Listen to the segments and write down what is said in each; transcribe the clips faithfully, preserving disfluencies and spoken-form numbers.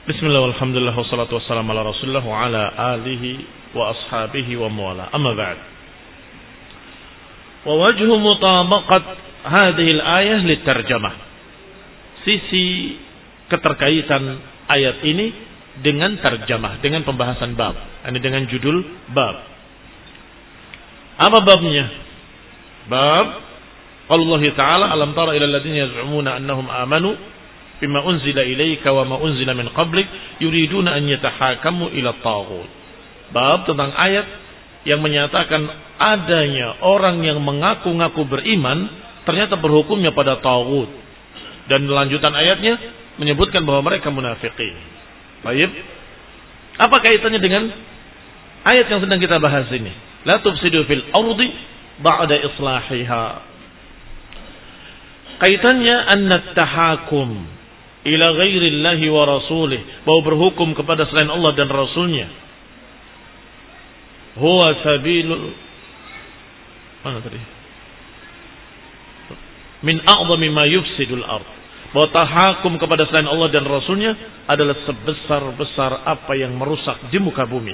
Bismillah walhamdulillah wassalatu wassalamu ala rasulillah wa ala alihi wa ashabihi wa mawala. Amma ba'd. Wa wajhu mutabaqat hadhihi al-ayah litarjamah. Sisi keterkaitan ayat ini dengan tarjamah, dengan pembahasan bab. Ini dengan judul bab. Apa babnya? Bab Allah Ta'ala alam tara ila alladziina yaz'umuna annahum amanu bima unzila ilaika wa ma unzila min qablik yuriduna an yatahakamu ila taghut. Bab tentang ayat yang menyatakan adanya orang yang mengaku-ngaku beriman ternyata berhukumnya pada taghut. Dan lanjutan ayatnya menyebutkan bahwa mereka munafiqin. Baik. Apa kaitannya dengan ayat yang sedang kita bahas ini? La tufsidu fil ardi ba'da islahiha. Kaitannya anna tahakum ila ghairillahi wa rasulih, bahwa berhukum kepada selain Allah dan Rasulnya, huwa sabilul mana tadi min a'zami ma yufsidul ard, bahwa tahakum kepada selain Allah dan Rasulnya adalah sebesar-besar apa yang merusak di muka bumi.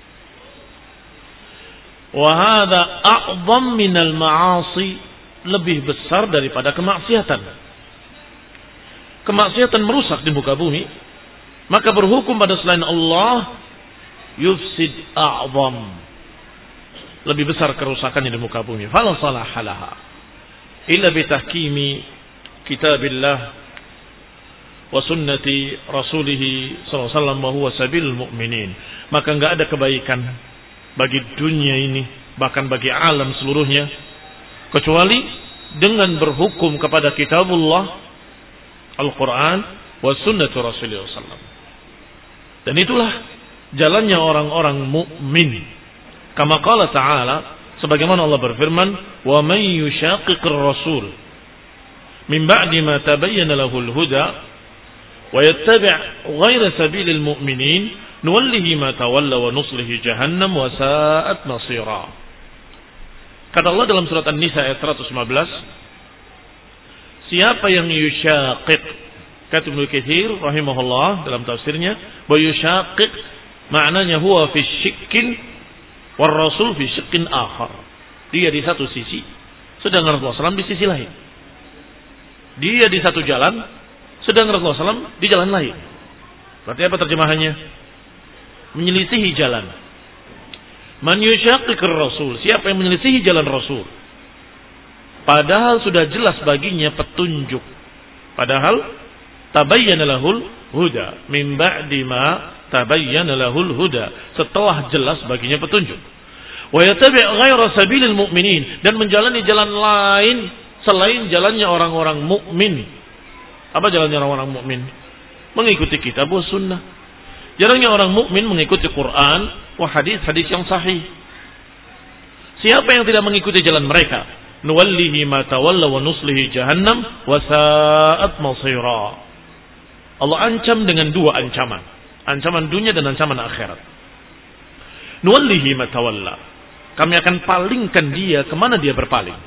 Wa hadha a'zam minal ma'asi, lebih besar daripada kemaksiatan. Kemaksiatan merusak di muka bumi, maka berhukum pada selain Allah yufsid a'zam, lebih besar kerusakannya di muka bumi. Fala salaha laha illa bi tahkimi kitabillah wa sunnati rasulih sallallahu alaihi wasallam wa huwa sabilul mu'minin. Maka enggak ada kebaikan bagi dunia ini, bahkan bagi alam seluruhnya, kecuali dengan berhukum kepada kitabullah Al-Quran wa sunnatu Rasulullah sallallahu alaihi wasallam. Dan itulah jalannya orang-orang mukmin. Kama qala ta'ala, sebagaimana Allah berfirman, wa man yushaqiqir rasul min ba'di ma tabayyana lahul huda wa yattabi' ghayra sabilil mu'minin nuwallihi ma tawalla wa nuslihi jahannam wa sa'at masira. Kata Allah dalam surat An-Nisa ayat seratus lima belas, siapa yang yushaqiq, kata Ibnu Katsir rahimahullah dalam tafsirnya, bahwa yushaqiq maknanya huwa fi syikkin war rasul fi syikkin akhar. Dia di satu sisi, sedangkan Rasulullah sallallahu alaihi wasallam di sisi lain. Dia di satu jalan, sedangkan Rasulullah sallallahu alaihi wasallam di jalan lain. Berarti apa terjemahannya? Menyelisihi jalan. Man yushaqiqir rasul, siapa yang menyelisihi jalan Rasul, padahal sudah jelas baginya petunjuk. Padahal tabayyana lahul huda min ba'di ma tabayyana lahul huda, setelah jelas baginya petunjuk. Wa yattabi' ghaira sabilil mu'minin, dan menjalani jalan lain selain jalannya orang-orang mukmin. Apa jalannya orang-orang mukmin? Mengikuti kitab wa sunnah. Jalannya orang mukmin mengikuti Quran wa hadis-hadis yang sahih. Siapa yang tidak mengikuti jalan mereka, nuwallihi ma tawalla wa nuslihi jahannam wa sa'at masira. Allah ancam dengan dua ancaman, ancaman dunia dan ancaman akhirat. Nuwallihi ma tawalla, kami akan palingkan dia kemana dia berpaling.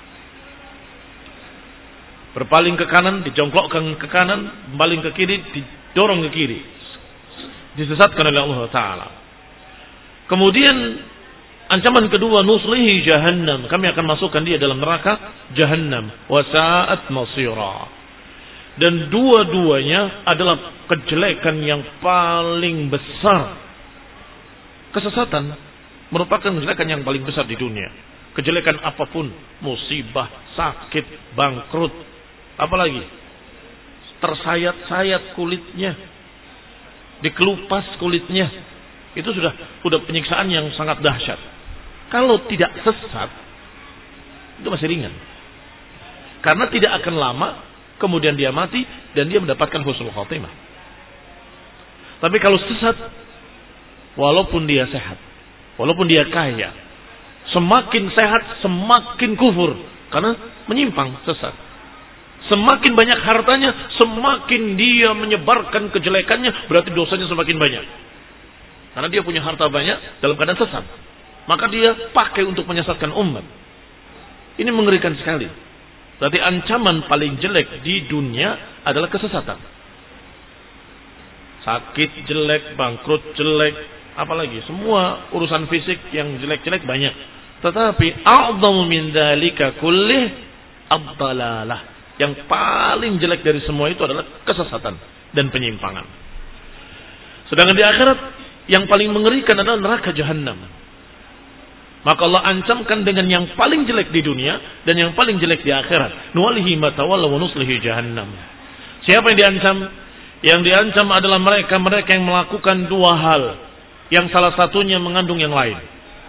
Berpaling ke kanan, dijongkokkan ke kanan, berpaling ke kiri, didorong ke kiri, disesatkan oleh Allah Ta'ala. Kemudian ancaman kedua, nuslihi jahannam, kami akan masukkan dia dalam neraka jahannam, wa sa'at masira. Dan dua-duanya adalah kejelekan yang paling besar. Kesesatan merupakan kejelekan yang paling besar di dunia. Kejelekan apapun, musibah, sakit, bangkrut, apalagi tersayat-sayat kulitnya, dikelupas kulitnya, itu sudah sudah penyiksaan yang sangat dahsyat. Kalau tidak sesat, itu masih ringan. Karena tidak akan lama, kemudian dia mati, dan dia mendapatkan husnul khatimah. Tapi kalau sesat, walaupun dia sehat, walaupun dia kaya, semakin sehat, semakin kufur. Karena menyimpang, sesat. Semakin banyak hartanya, semakin dia menyebarkan kejelekannya, berarti dosanya semakin banyak. Karena dia punya harta banyak dalam keadaan sesat, maka dia pakai untuk menyesatkan umat. Ini mengerikan sekali. Berarti ancaman paling jelek di dunia adalah kesesatan. Sakit jelek, bangkrut jelek, apalagi semua urusan fisik yang jelek-jelek banyak. Tetapi a'dhamu min dzalika kullih ad-dhalalah. Yang paling jelek dari semua itu adalah kesesatan dan penyimpangan. Sedangkan di akhirat yang paling mengerikan adalah neraka jahanam. Maka Allah ancamkan dengan yang paling jelek di dunia dan yang paling jelek di akhirat. Nuwalihi ma tawalla wa nuslihi jahannam. Siapa yang diancam? Yang diancam adalah mereka-mereka yang melakukan dua hal, yang salah satunya mengandung yang lain.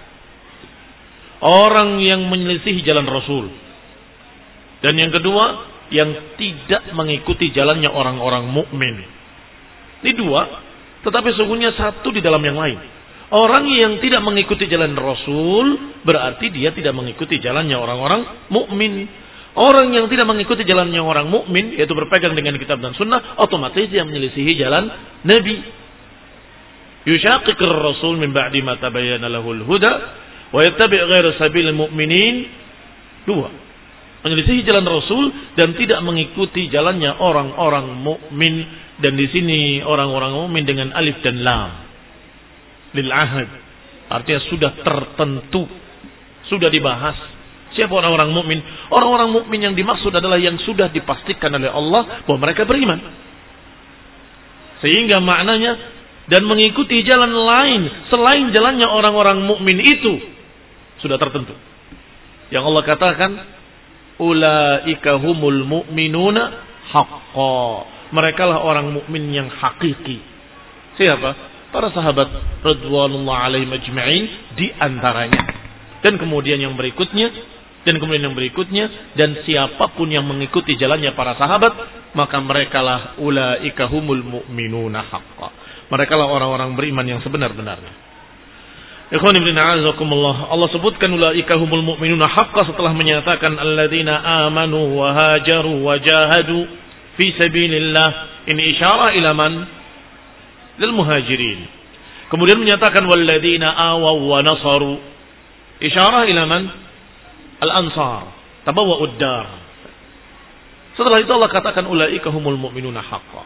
Orang yang menyelisihi jalan Rasul. Dan yang kedua, yang tidak mengikuti jalannya orang-orang mukmin. Ini dua, tetapi sesungguhnya satu di dalam yang lain. Orang yang tidak mengikuti jalan Rasul berarti dia tidak mengikuti jalannya orang-orang mukmin. Orang yang tidak mengikuti jalannya orang mukmin, yaitu berpegang dengan kitab dan sunnah, otomatis dia menyelisihi jalan Nabi. Yushaqiqir Rasul min ba'di ma tabayyana lahul huda wa yattabi' ghaira sabilil mu'minin. Dua, menyelisihi jalan Rasul dan tidak mengikuti jalannya orang-orang mukmin. Dan di sini orang-orang mukmin dengan alif dan lam, lil ahad, artinya sudah tertentu, sudah dibahas. Siapa orang-orang mukmin? Orang-orang mukmin yang dimaksud adalah yang sudah dipastikan oleh Allah bahwa mereka beriman. Sehingga maknanya dan mengikuti jalan lain selain jalannya orang-orang mukmin itu sudah tertentu. Yang Allah katakan, ulaika humul mu'minuna haqqan. Mereka lah orang mukmin yang hakiki. Siapa? Para sahabat radhiyallahu alaihim ajma'in di antaranya. Dan kemudian yang berikutnya, dan kemudian yang berikutnya, dan siapapun yang mengikuti jalannya para sahabat, maka mereka lah ulaika humul mu'minuna haqqan. Mereka lah orang-orang beriman yang sebenar-benarnya. Ikhwan ibn a'azakumullah, Allah sebutkan ulaika humul mu'minuna haqqan setelah menyatakan alladzina amanu wa hajaru wa jahadu fi sabilillah. Ini isyarah ila man? Lil muhajirin. Kemudian menyatakan walladzina awaw wa nasaru. Isyarah ila man? Al-ansar. Tabawwa'ud dar. Setelah itu Allah katakan ulaika humul mu'minuna haqqan.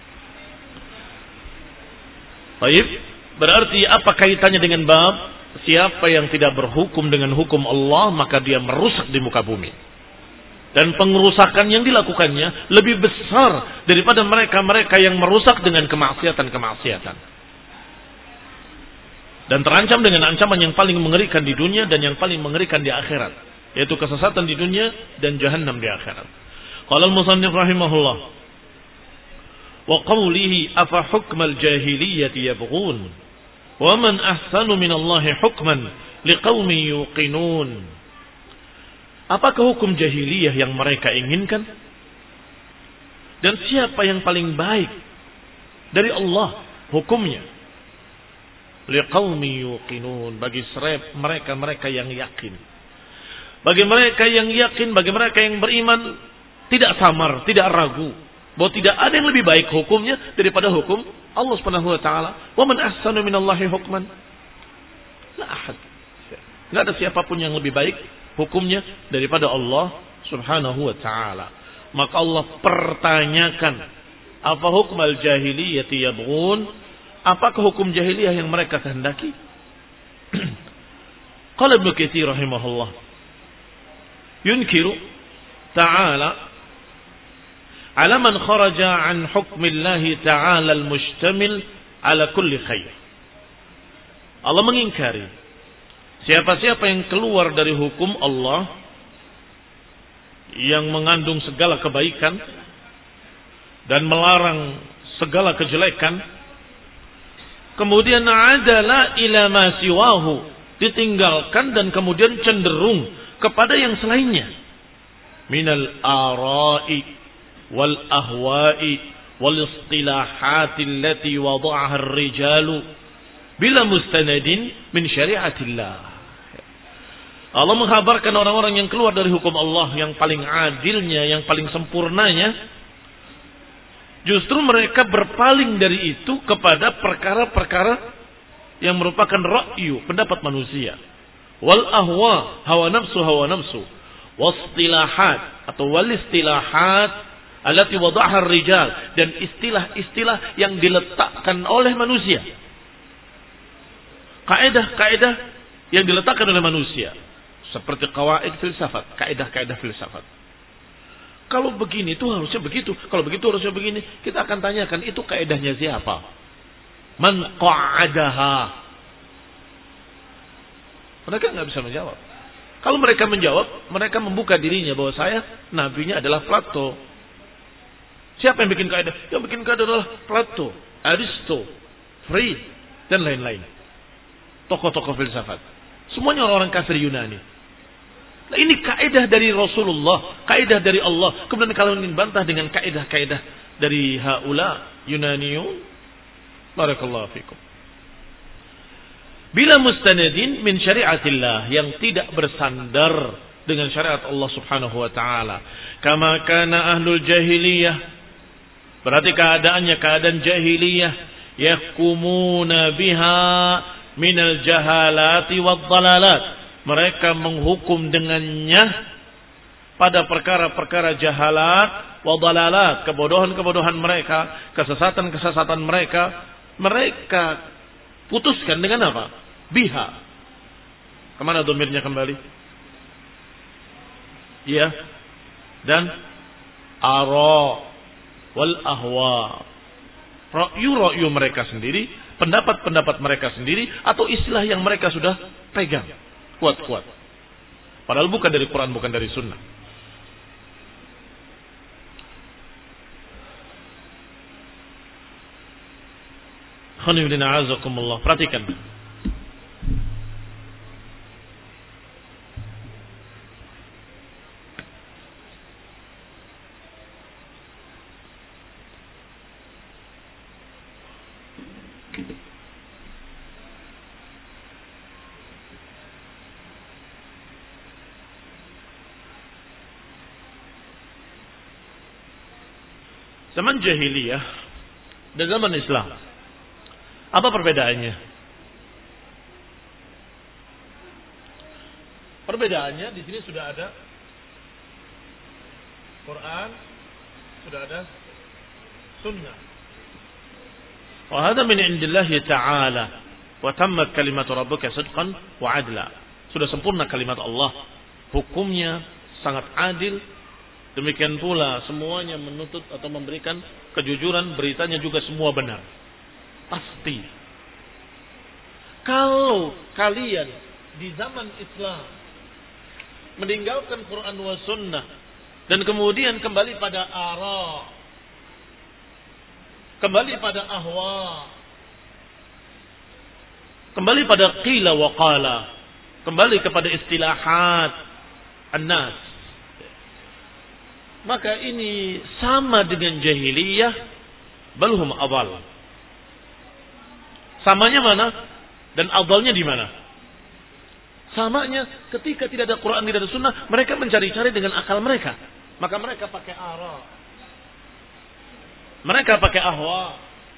Baik, berarti apa kaitannya dengan bab siapa yang tidak berhukum dengan hukum Allah maka dia merusak di muka bumi. Dan pengerusakan yang dilakukannya lebih besar daripada mereka-mereka yang merusak dengan kemaksiatan-kemaksiatan. Dan terancam dengan ancaman yang paling mengerikan di dunia dan yang paling mengerikan di akhirat, yaitu kesesatan di dunia dan jahannam di akhirat. Qala al-musannif rahimahullah, wa qawlihi afa hukmal jahiliyyati yabghun wa man ahsanu minallahi hukman liqaumin yuqinun. Apakah hukum jahiliyah yang mereka inginkan? Dan siapa yang paling baik dari Allah hukumnya? Liqaumi yuqinun, bagi mereka-mereka yang yakin. Bagi mereka yang yakin, bagi mereka yang beriman, tidak samar, tidak ragu bahwa tidak ada yang lebih baik hukumnya daripada hukum Allah Subhanahu wa taala. Wa man ahsanu minallahi hukman? La ahad. Enggak ada siapapun yang lebih baik hukumnya daripada Allah Subhanahu wa taala. Maka Allah pertanyakan, apa hukmal jahiliyati yabghun? Apakah hukum jahiliyah yang mereka kehendaki? Qala Ibnu Katsir rahimahullah, yunkiru ta'ala ala man kharaja an hukmillahi ta'ala al-mustamil ala kulli khair. Allah mengingkari siapa-siapa yang keluar dari hukum Allah yang mengandung segala kebaikan dan melarang segala kejelekan, kemudian adala ila ma siwahu, ditinggalkan dan kemudian cenderung kepada yang selainnya, minal ara'i wal ahwa'i wal istilahati allati wada'aha ar-rijalu bila mustanadin min syari'atillah. Allah menghabarkan orang-orang yang keluar dari hukum Allah yang paling adilnya, yang paling sempurnanya, justru mereka berpaling dari itu kepada perkara-perkara yang merupakan ra'yu, pendapat manusia, wal ahwa, hawa nafsu, hawa nafsu, wastilahat atau wal istilahat, allati wada'aha ar-rijal, dan istilah-istilah yang diletakkan oleh manusia. Kaidah-kaidah yang diletakkan oleh manusia, seperti qawaid filsafat, kaidah-kaidah filsafat. Kalau begini itu harusnya begitu, kalau begitu harusnya begini. Kita akan tanyakan, itu kaidahnya siapa? Man qa'adaha? Mereka nggak bisa menjawab. Kalau mereka menjawab, mereka membuka dirinya bahwa saya nabinya adalah Plato. Siapa yang bikin kaidah? Yang bikin kaidah adalah Plato, Aristo, Freud, dan lain-lain. Tokoh-tokoh filsafat. Semuanya orang-orang kafir Yunani. Nah, ini kaidah dari Rasulullah, kaidah dari Allah. Kemudian kalau ingin bantah dengan kaidah-kaidah dari haula Yunaniyun, barakallahu fikum. Bila mustanadin min syariatillah, yang tidak bersandar dengan syariat Allah Subhanahu wa taala. Kama kana ahlul jahiliyah. Berarti keadaannya keadaan jahiliyah, yahkumuna biha minal jahalati wad dalalat. Mereka menghukum dengannya pada perkara-perkara jahalat wa dalalat, kebodohan-kebodohan mereka, kesesatan-kesesatan mereka. Mereka putuskan dengan apa? Biha. Kemana domirnya kembali? Ya. Dan ara wal ahwa. Ra'yu-ra'yu mereka sendiri, pendapat-pendapat mereka sendiri, atau istilah yang mereka sudah pegang kuat-kuat. Padahal bukan dari Quran, bukan dari Sunnah. Khonibdina azakumullah. Perhatikan. Zaman jahiliyah dan zaman Islam, apa perbedaannya? Perbedaannya di sini sudah ada Quran, sudah ada Sunnah. Wa hadha min indillahi ta'ala, wa tammat kalimatu rabbika sidqan wa adla. Sudah sempurna kalimat Allah, hukumnya sangat adil. Demikian pula semuanya menuntut atau memberikan kejujuran, beritanya juga semua benar. Pasti. Kalau kalian di zaman Islam meninggalkan Quran wa Sunnah dan kemudian kembali pada ara, kembali pada ahwa, kembali pada qila wa qala, kembali kepada istilahat an-nas, maka ini sama dengan jahiliyah, balhum adal. Samanya mana? Dan adalnya di mana? Samanya ketika tidak ada Quran, tidak ada Sunnah, mereka mencari-cari dengan akal mereka. Maka mereka pakai ara, mereka pakai ahwa,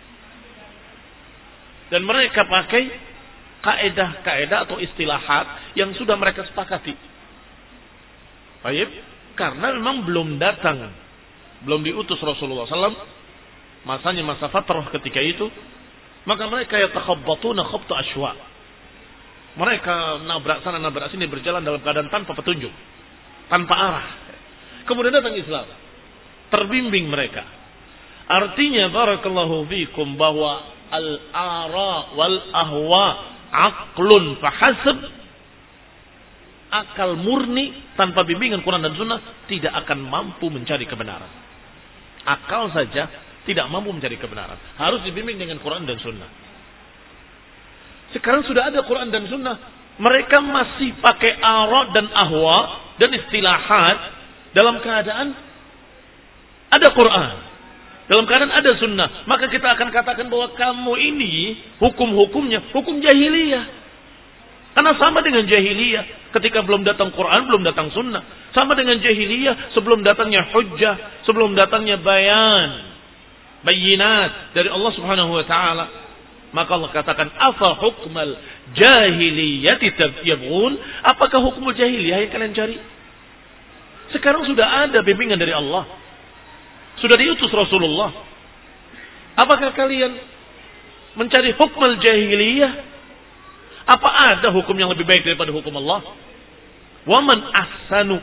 dan mereka pakai kaedah-kaedah atau istilahat yang sudah mereka sepakati. Baik. Karena memang belum datang, belum diutus Rasulullah sallallahu alaihi wasallam, masanya masa fatrah ketika itu, maka mereka yatakhabbatuna khabta ashwa. Mereka nabrak sana nabrak sini, berjalan dalam keadaan tanpa petunjuk, tanpa arah. Kemudian datang Islam, terbimbing mereka. Artinya barakallahu fikum bahwa al-ara wal ahwa aqlun fahasab. Akal murni tanpa bimbingan Quran dan Sunnah tidak akan mampu mencari kebenaran. Akal saja tidak mampu mencari kebenaran. Harus dibimbing dengan Quran dan Sunnah. Sekarang sudah ada Quran dan Sunnah, mereka masih pakai ara dan ahwa dan istilahat dalam keadaan ada Quran, dalam keadaan ada Sunnah. Maka kita akan katakan bahwa kamu ini hukum-hukumnya hukum jahiliyah. Karena sama dengan jahiliyah ketika belum datang Quran, belum datang Sunnah. Sama dengan jahiliyah sebelum datangnya hujjah, sebelum datangnya bayan, bayinat dari Allah Subhanahu wa taala. Maka Allah katakan, afa hukmal jahiliyati yabghun? Apakah hukum jahiliyah yang kalian cari? Sekarang sudah ada bimbingan dari Allah. Sudah diutus Rasulullah. Apakah kalian mencari hukum jahiliyah? Apa ada hukum yang lebih baik daripada hukum Allah? Wa man ahsanu.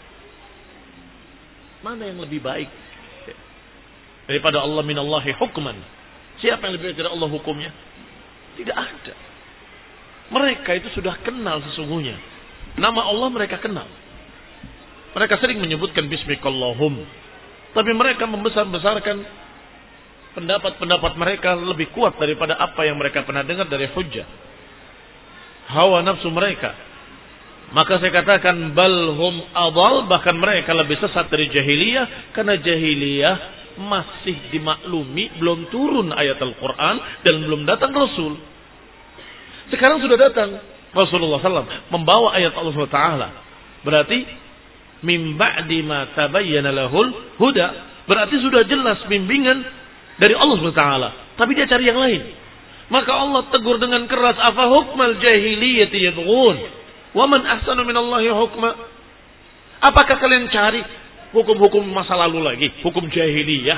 Mana yang lebih baik daripada Allah minallahi hukman? Siapa yang lebih baik dari Allah hukumnya? Tidak ada. Mereka itu sudah kenal sesungguhnya. Nama Allah mereka kenal. Mereka sering menyebutkan bismikallahum. Tapi mereka membesar-besarkan pendapat-pendapat mereka lebih kuat daripada apa yang mereka pernah dengar dari hujjah. Hawa nafsu mereka. Maka saya katakan balhum adal, bahkan mereka lebih sesat dari jahiliyah. Karena jahiliyah masih dimaklumi, belum turun ayat Al-Quran dan belum datang Rasul. Sekarang sudah datang Rasulullah sallallahu alaihi wasallam membawa ayat Allah subhanahu wa taala. Berarti min ba'di ma tabayyana lahul huda, berarti sudah jelas bimbingan dari Allah subhanahu wa taala. Tapi dia cari yang lain. Maka Allah tegur dengan keras, afa hukmal jahiliyati yabghun wa man ahsanu minallahi hukma. Apakah kalian cari hukum-hukum masa lalu lagi, hukum jahiliyah?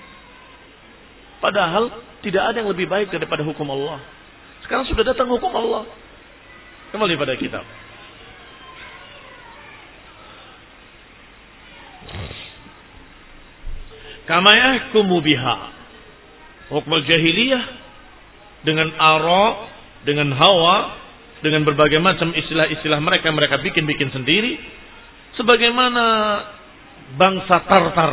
Padahal tidak ada yang lebih baik daripada hukum Allah. Sekarang sudah datang hukum Allah. Kembali pada kitab. Kama yahkumu biha. Hukum jahiliyah dengan ara, dengan hawa, dengan berbagai macam istilah-istilah mereka mereka bikin-bikin sendiri, sebagaimana bangsa Tartar.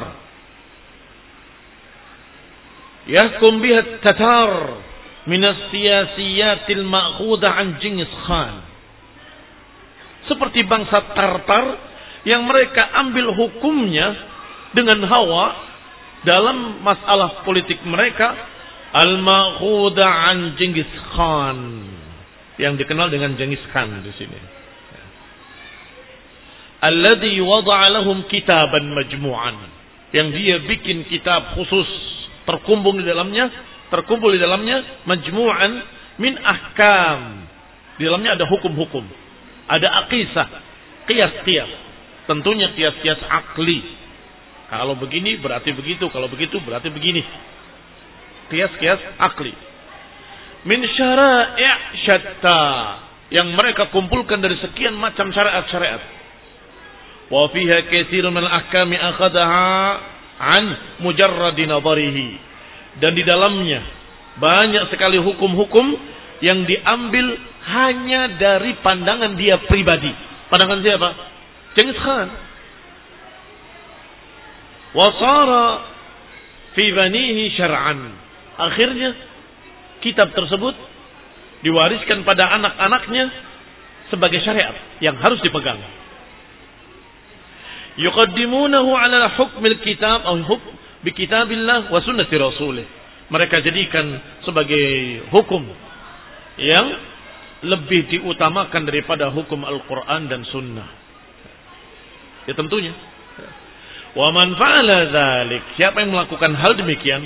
Yahkum biha Tatar min as-siyasiyatil ma'khudah an Genghis Khan. Seperti bangsa Tartar yang mereka ambil hukumnya dengan hawa dalam masalah politik mereka, al-ma'khudah an Genghis Khan, yang dikenal dengan Genghis Khan di sini. Alladhi wada'a lahum kitaban majmu'an, yang dia bikin kitab khusus terkumpul di dalamnya, terkumpul di dalamnya majmu'an min ahkam. Di dalamnya ada hukum-hukum, ada aqisah, qiyas-qiyas. Tentunya qiyas-qiyas akli. Kalau begini berarti begitu, kalau begitu berarti begini. Qiyas-qiyas akli. Min syara'i' syatta, yang mereka kumpulkan dari sekian macam syariat-syariat. Wa fiha katsirun min al-ahkami akhadaha an mujarradi nadharihi, dan di dalamnya banyak sekali hukum-hukum yang diambil hanya dari pandangan dia pribadi. Pandangan siapa? Genghis Khan. Wa sara fi banihi syar'an. Akhirnya kitab tersebut diwariskan pada anak-anaknya sebagai syariat yang harus dipegang. Yuqaddimunahu ala hukmil kitab atau hukm bi kitabillah wa sunnati rasulih. Mereka jadikan sebagai hukum yang lebih diutamakan daripada hukum Al-Quran dan sunnah. Ya tentunya. Wa man fa'ala dzalik, siapa yang melakukan hal demikian,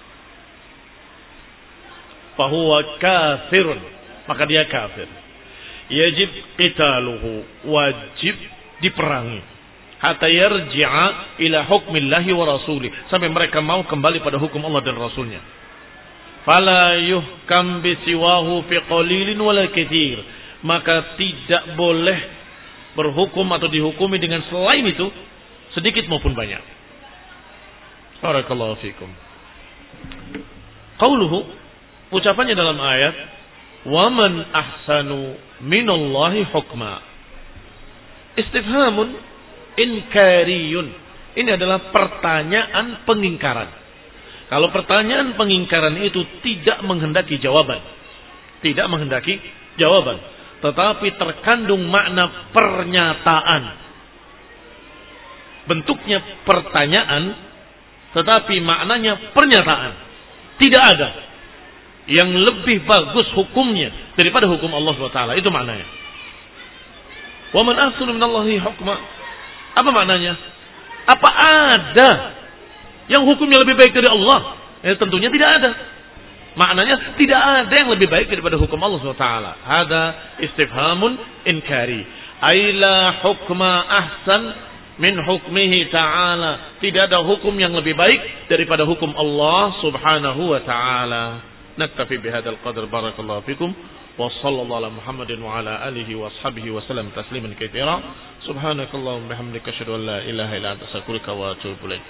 fahuwa kafirun, maka dia kafir. Yajib qitaluhu, wajib diperangi. Hatta yarji'a ila hukmillahi wa rasulih, sampai mereka mau kembali pada hukum Allah dan Rasulnya. Fala yuhkam bisiwahu fi qalilin wala katsir, maka tidak boleh berhukum atau dihukumi dengan selain itu, sedikit maupun banyak. Barakallahu fikum. Qauluhu, ucapannya dalam ayat, wa man ahsanu minallahi hukma. Istifhamun inkariyun. Ini adalah pertanyaan pengingkaran. Kalau pertanyaan pengingkaran itu tidak menghendaki jawaban, tidak menghendaki jawaban, tetapi terkandung makna pernyataan. Bentuknya pertanyaan, tetapi maknanya pernyataan. Tidak ada yang lebih bagus hukumnya daripada hukum Allah subhanahu wa taala. Itu maknanya. Wa man ahsanu minallahi hukma. Apa maknanya? Apa ada yang hukumnya lebih baik dari Allah? Ya, tentunya tidak ada. Maknanya tidak ada yang lebih baik daripada hukum Allah subhanahu wa taala. Hada istifhamun inkari. Ay la hukma ahsan min hukmihi ta'ala. Tidak ada hukum yang lebih baik daripada hukum Allah subhanahu wa ta'ala. Naktafi bihadzal qadar, barakallahu fikum. Wa sallallahu ala Muhammadin wa ala alihi wa ashabihi wa sallam tasliman katsira. Subhanakallahumma bihamdika asyhadu an la ilaha illa anta astaghfiruka wa atubu ilaik.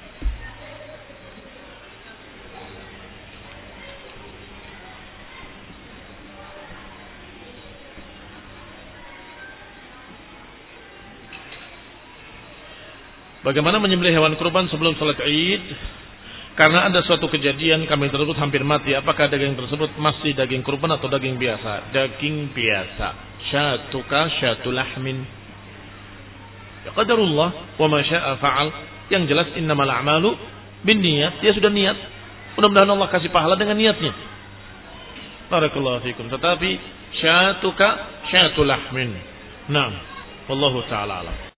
Bagaimana menyembelih hewan kurban sebelum salat Id? Karena ada suatu kejadian kami tersebut hampir mati. Apakah daging tersebut masih daging kurban atau daging biasa? Daging biasa. Syatuka syatul lahmin. Ya qadarullah wa ma syaa fa'al. Yang jelas innamal a'malu binniyat. Dia sudah niat. Mudah-mudahan Allah kasih pahala dengan niatnya. Barakallahu fikum. Tetapi syatuka syatul lahmin. Naam. Wallahu ta'ala alam.